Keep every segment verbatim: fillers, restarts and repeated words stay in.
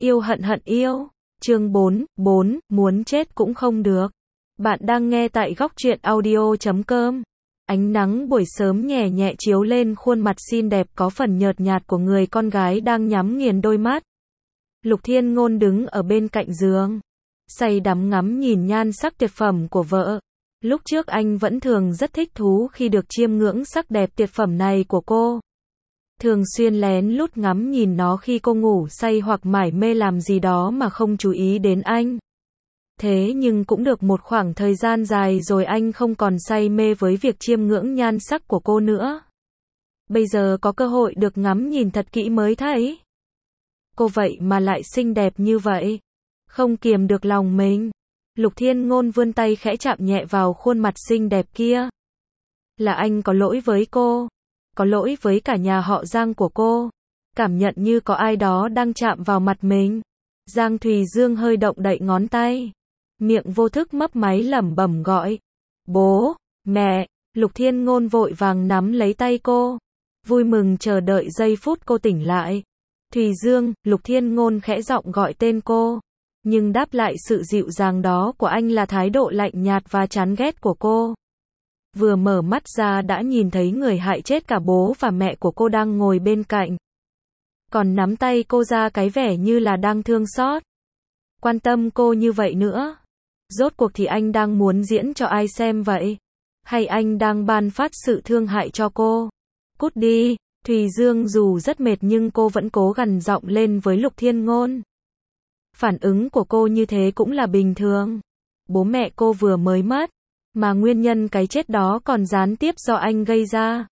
Yêu hận hận yêu. Chương bốn, bốn, muốn chết cũng không được. Bạn đang nghe tại góc truyện audio chấm com. Ánh nắng buổi sớm nhẹ nhẹ chiếu lên khuôn mặt xinh đẹp có phần nhợt nhạt của người con gái đang nhắm nghiền đôi mắt. Lục Thiên Ngôn đứng ở bên cạnh giường, say đắm ngắm nhìn nhan sắc tuyệt phẩm của vợ. Lúc trước anh vẫn thường rất thích thú khi được chiêm ngưỡng sắc đẹp tuyệt phẩm này của cô. Thường xuyên lén lút ngắm nhìn nó khi cô ngủ say hoặc mải mê làm gì đó mà không chú ý đến anh. Thế nhưng cũng được một khoảng thời gian dài rồi anh không còn say mê với việc chiêm ngưỡng nhan sắc của cô nữa. Bây giờ có cơ hội được ngắm nhìn thật kỹ mới thấy. Cô vậy mà lại xinh đẹp như vậy. Không kiềm được lòng mình. Lục Thiên Ngôn vươn tay khẽ chạm nhẹ vào khuôn mặt xinh đẹp kia. Là anh có lỗi với cô. Có lỗi với cả nhà họ Giang của cô. Cảm nhận như có ai đó đang chạm vào mặt mình. Giang Thùy Dương hơi động đậy ngón tay. Miệng vô thức mấp máy lẩm bẩm gọi. Bố, mẹ. Lục Thiên Ngôn vội vàng nắm lấy tay cô. Vui mừng chờ đợi giây phút cô tỉnh lại. Thùy Dương, Lục Thiên Ngôn khẽ giọng gọi tên cô. Nhưng đáp lại sự dịu dàng đó của anh là thái độ lạnh nhạt và chán ghét của cô. Vừa mở mắt ra đã nhìn thấy người hại chết cả bố và mẹ của cô đang ngồi bên cạnh. Còn nắm tay cô ra cái vẻ như là đang thương xót. Quan tâm cô như vậy nữa. Rốt cuộc thì anh đang muốn diễn cho ai xem vậy? Hay anh đang ban phát sự thương hại cho cô? Cút đi. Thùy Dương dù rất mệt nhưng cô vẫn cố gằn giọng lên với Lục Thiên Ngôn. Phản ứng của cô như thế cũng là bình thường. Bố mẹ cô vừa mới mất, mà nguyên nhân cái chết đó còn gián tiếp do anh gây ra.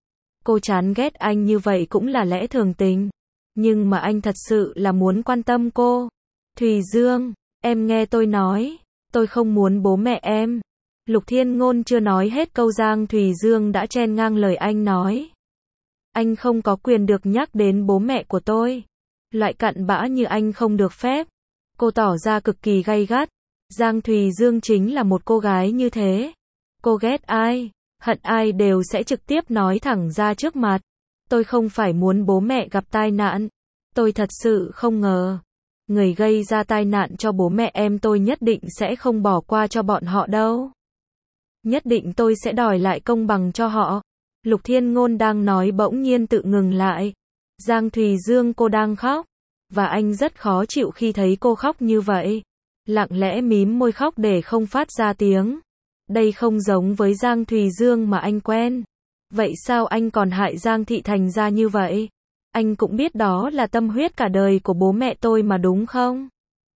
Cô chán ghét anh như vậy cũng là lẽ thường tình. Nhưng mà anh thật sự là muốn quan tâm cô. Thùy Dương, em nghe tôi nói, tôi không muốn bố mẹ em. Lục Thiên Ngôn chưa nói hết câu Giang Thùy Dương đã chen ngang lời anh nói. Anh không có quyền được nhắc đến bố mẹ của tôi. Loại cặn bã như anh không được phép. Cô tỏ ra cực kỳ gay gắt. Giang Thùy Dương chính là một cô gái như thế. Cô ghét ai, hận ai đều sẽ trực tiếp nói thẳng ra trước mặt. Tôi không phải muốn bố mẹ gặp tai nạn. Tôi thật sự không ngờ. Người gây ra tai nạn cho bố mẹ em tôi nhất định sẽ không bỏ qua cho bọn họ đâu. Nhất định tôi sẽ đòi lại công bằng cho họ. Lục Thiên Ngôn đang nói bỗng nhiên tự ngừng lại. Giang Thùy Dương cô đang khóc. Và anh rất khó chịu khi thấy cô khóc như vậy. Lặng lẽ mím môi khóc để không phát ra tiếng. Đây không giống với Giang Thùy Dương mà anh quen. Vậy sao anh còn hại Giang Thị Thành ra như vậy? Anh cũng biết đó là tâm huyết cả đời của bố mẹ tôi mà đúng không?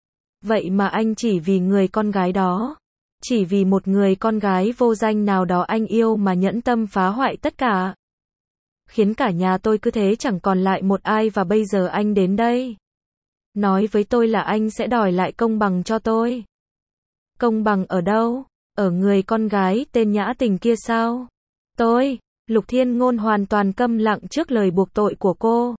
Vậy mà anh chỉ vì người con gái đó. Chỉ vì một người con gái vô danh nào đó anh yêu mà nhẫn tâm phá hoại tất cả. Khiến cả nhà tôi cứ thế chẳng còn lại một ai và bây giờ anh đến đây. Nói với tôi là anh sẽ đòi lại công bằng cho tôi. Công bằng ở đâu? Ở người con gái tên Nhã Tình kia sao? Tôi, Lục Thiên Ngôn hoàn toàn câm lặng trước lời buộc tội của cô.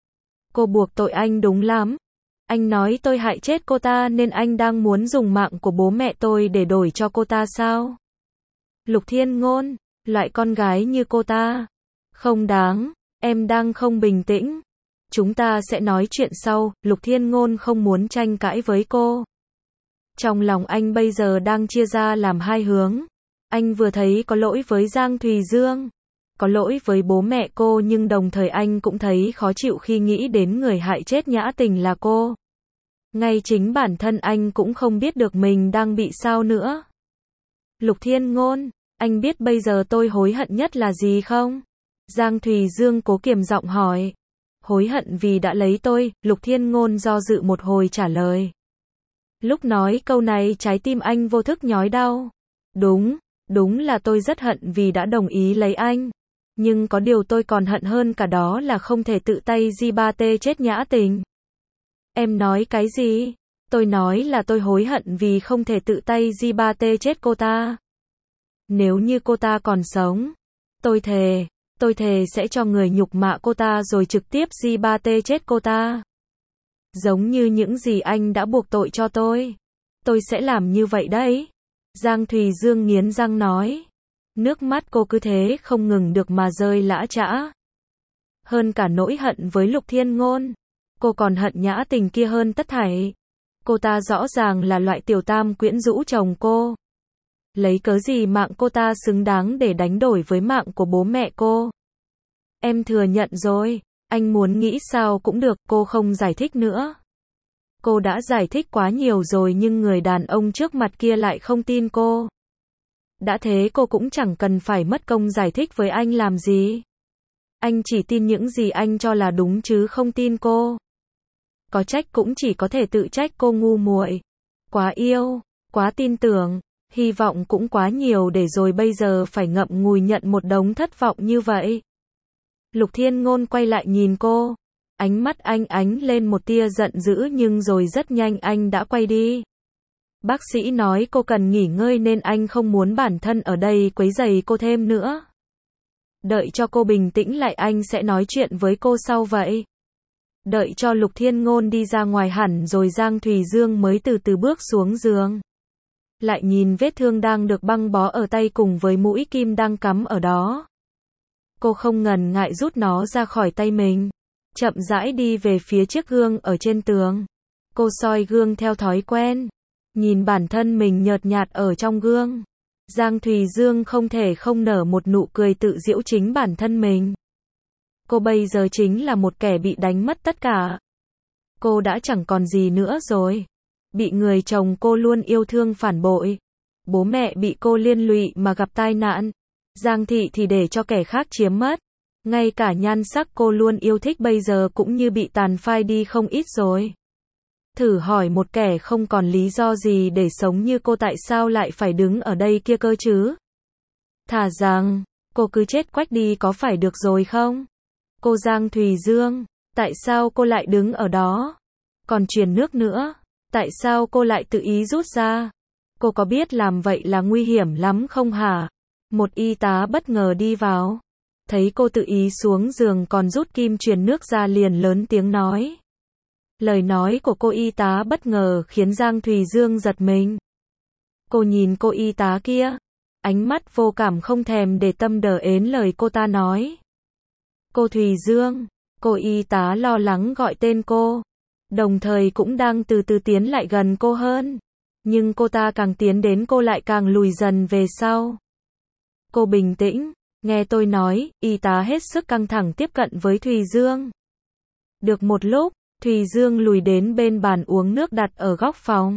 Cô buộc tội anh đúng lắm. Anh nói tôi hại chết cô ta nên anh đang muốn dùng mạng của bố mẹ tôi để đổi cho cô ta sao? Lục Thiên Ngôn, loại con gái như cô ta. Không đáng, em đang không bình tĩnh. Chúng ta sẽ nói chuyện sau, Lục Thiên Ngôn không muốn tranh cãi với cô. Trong lòng anh bây giờ đang chia ra làm hai hướng. Anh vừa thấy có lỗi với Giang Thùy Dương. Có lỗi với bố mẹ cô nhưng đồng thời anh cũng thấy khó chịu khi nghĩ đến người hại chết Nhã Tình là cô. Ngay chính bản thân anh cũng không biết được mình đang bị sao nữa. Lục Thiên Ngôn, anh biết bây giờ tôi hối hận nhất là gì không? Giang Thùy Dương cố kiềm giọng hỏi. Hối hận vì đã lấy tôi, Lục Thiên Ngôn do dự một hồi trả lời. Lúc nói câu này trái tim anh vô thức nhói đau. Đúng, đúng là tôi rất hận vì đã đồng ý lấy anh. Nhưng có điều tôi còn hận hơn cả đó là không thể tự tay gi ba tê chết Nhã Tình. Em nói cái gì? Tôi nói là tôi hối hận vì không thể tự tay gi ba tê chết cô ta. Nếu như cô ta còn sống, tôi thề, tôi thề sẽ cho người nhục mạ cô ta rồi trực tiếp gi ba tê chết cô ta. Giống như những gì anh đã buộc tội cho tôi. Tôi sẽ làm như vậy đấy. Giang Thùy Dương nghiến răng nói. Nước mắt cô cứ thế không ngừng được mà rơi lã chã. Hơn cả nỗi hận với Lục Thiên Ngôn. Cô còn hận Nhã Tình kia hơn tất thảy. Cô ta rõ ràng là loại tiểu tam quyến rũ chồng cô. Lấy cớ gì mạng cô ta xứng đáng để đánh đổi với mạng của bố mẹ cô? Em thừa nhận rồi, anh muốn nghĩ sao cũng được, cô không giải thích nữa. Cô đã giải thích quá nhiều rồi nhưng người đàn ông trước mặt kia lại không tin cô. Đã thế cô cũng chẳng cần phải mất công giải thích với anh làm gì. Anh chỉ tin những gì anh cho là đúng chứ không tin cô. Có trách cũng chỉ có thể tự trách cô ngu muội. Quá yêu, quá tin tưởng, hy vọng cũng quá nhiều để rồi bây giờ phải ngậm ngùi nhận một đống thất vọng như vậy. Lục Thiên Ngôn quay lại nhìn cô. Ánh mắt anh ánh lên một tia giận dữ nhưng rồi rất nhanh anh đã quay đi. Bác sĩ nói cô cần nghỉ ngơi nên anh không muốn bản thân ở đây quấy rầy cô thêm nữa. Đợi cho cô bình tĩnh lại anh sẽ nói chuyện với cô sau vậy. Đợi cho Lục Thiên Ngôn đi ra ngoài hẳn rồi Giang Thùy Dương mới từ từ bước xuống giường. Lại nhìn vết thương đang được băng bó ở tay cùng với mũi kim đang cắm ở đó. Cô không ngần ngại rút nó ra khỏi tay mình. Chậm rãi đi về phía chiếc gương ở trên tường. Cô soi gương theo thói quen. Nhìn bản thân mình nhợt nhạt ở trong gương. Giang Thùy Dương không thể không nở một nụ cười tự giễu chính bản thân mình. Cô bây giờ chính là một kẻ bị đánh mất tất cả. Cô đã chẳng còn gì nữa rồi. Bị người chồng cô luôn yêu thương phản bội. Bố mẹ bị cô liên lụy mà gặp tai nạn. Giang thị thì để cho kẻ khác chiếm mất. Ngay cả nhan sắc cô luôn yêu thích bây giờ cũng như bị tàn phai đi không ít rồi. Thử hỏi một kẻ không còn lý do gì để sống như cô tại sao lại phải đứng ở đây kia cơ chứ? Thà rằng, cô cứ chết quách đi có phải được rồi không? Cô Giang Thùy Dương, tại sao cô lại đứng ở đó? Còn truyền nước nữa, tại sao cô lại tự ý rút ra? Cô có biết làm vậy là nguy hiểm lắm không hả? Một y tá bất ngờ đi vào. Thấy cô tự ý xuống giường còn rút kim truyền nước ra liền lớn tiếng nói. Lời nói của cô y tá bất ngờ khiến Giang Thùy Dương giật mình. Cô nhìn cô y tá kia. Ánh mắt vô cảm không thèm để tâm đờ ến lời cô ta nói. Cô Thùy Dương, cô y tá lo lắng gọi tên cô. Đồng thời cũng đang từ từ tiến lại gần cô hơn. Nhưng cô ta càng tiến đến cô lại càng lùi dần về sau. Cô bình tĩnh, nghe tôi nói, y tá hết sức căng thẳng tiếp cận với Thùy Dương. Được một lúc, Thùy Dương lùi đến bên bàn uống nước đặt ở góc phòng.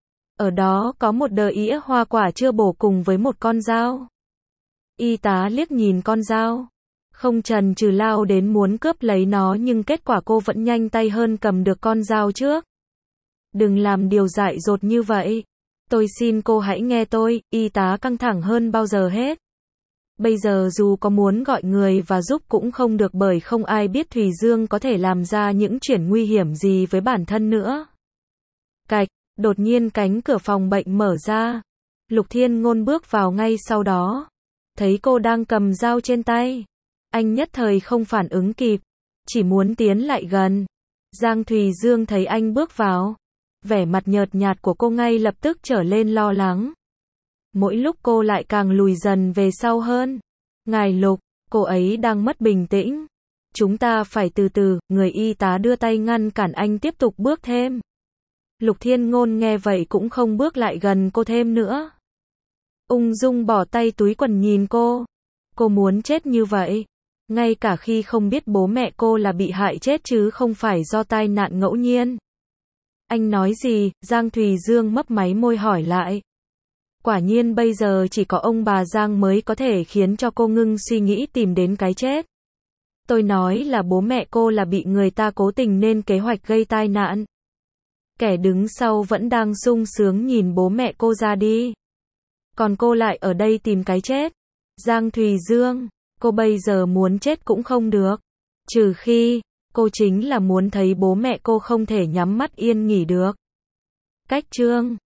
Ở đó có một đờ ĩa hoa quả chưa bổ cùng với một con dao. Y tá liếc nhìn con dao. Không chần chừ lao đến muốn cướp lấy nó nhưng kết quả cô vẫn nhanh tay hơn cầm được con dao trước. Đừng làm điều dại dột như vậy. Tôi xin cô hãy nghe tôi, y tá căng thẳng hơn bao giờ hết. Bây giờ dù có muốn gọi người và giúp cũng không được bởi không ai biết Thùy Dương có thể làm ra những chuyện nguy hiểm gì với bản thân nữa. Cạch, đột nhiên cánh cửa phòng bệnh mở ra. Lục Thiên Ngôn bước vào ngay sau đó. Thấy cô đang cầm dao trên tay. Anh nhất thời không phản ứng kịp. Chỉ muốn tiến lại gần. Giang Thùy Dương thấy anh bước vào. Vẻ mặt nhợt nhạt của cô ngay lập tức trở lên lo lắng. Mỗi lúc cô lại càng lùi dần về sau hơn. Ngài Lục, cô ấy đang mất bình tĩnh. Chúng ta phải từ từ, người y tá đưa tay ngăn cản anh tiếp tục bước thêm. Lục Thiên Ngôn nghe vậy cũng không bước lại gần cô thêm nữa. Ung dung bỏ tay túi quần nhìn cô. Cô muốn chết như vậy. Ngay cả khi không biết bố mẹ cô là bị hại chết chứ không phải do tai nạn ngẫu nhiên. Anh nói gì? Giang Thùy Dương mấp máy môi hỏi lại. Quả nhiên bây giờ chỉ có ông bà Giang mới có thể khiến cho cô ngưng suy nghĩ tìm đến cái chết. Tôi nói là bố mẹ cô là bị người ta cố tình nên kế hoạch gây tai nạn. Kẻ đứng sau vẫn đang sung sướng nhìn bố mẹ cô ra đi. Còn cô lại ở đây tìm cái chết. Giang Thùy Dương, cô bây giờ muốn chết cũng không được. Trừ khi, cô chính là muốn thấy bố mẹ cô không thể nhắm mắt yên nghỉ được. Cách chương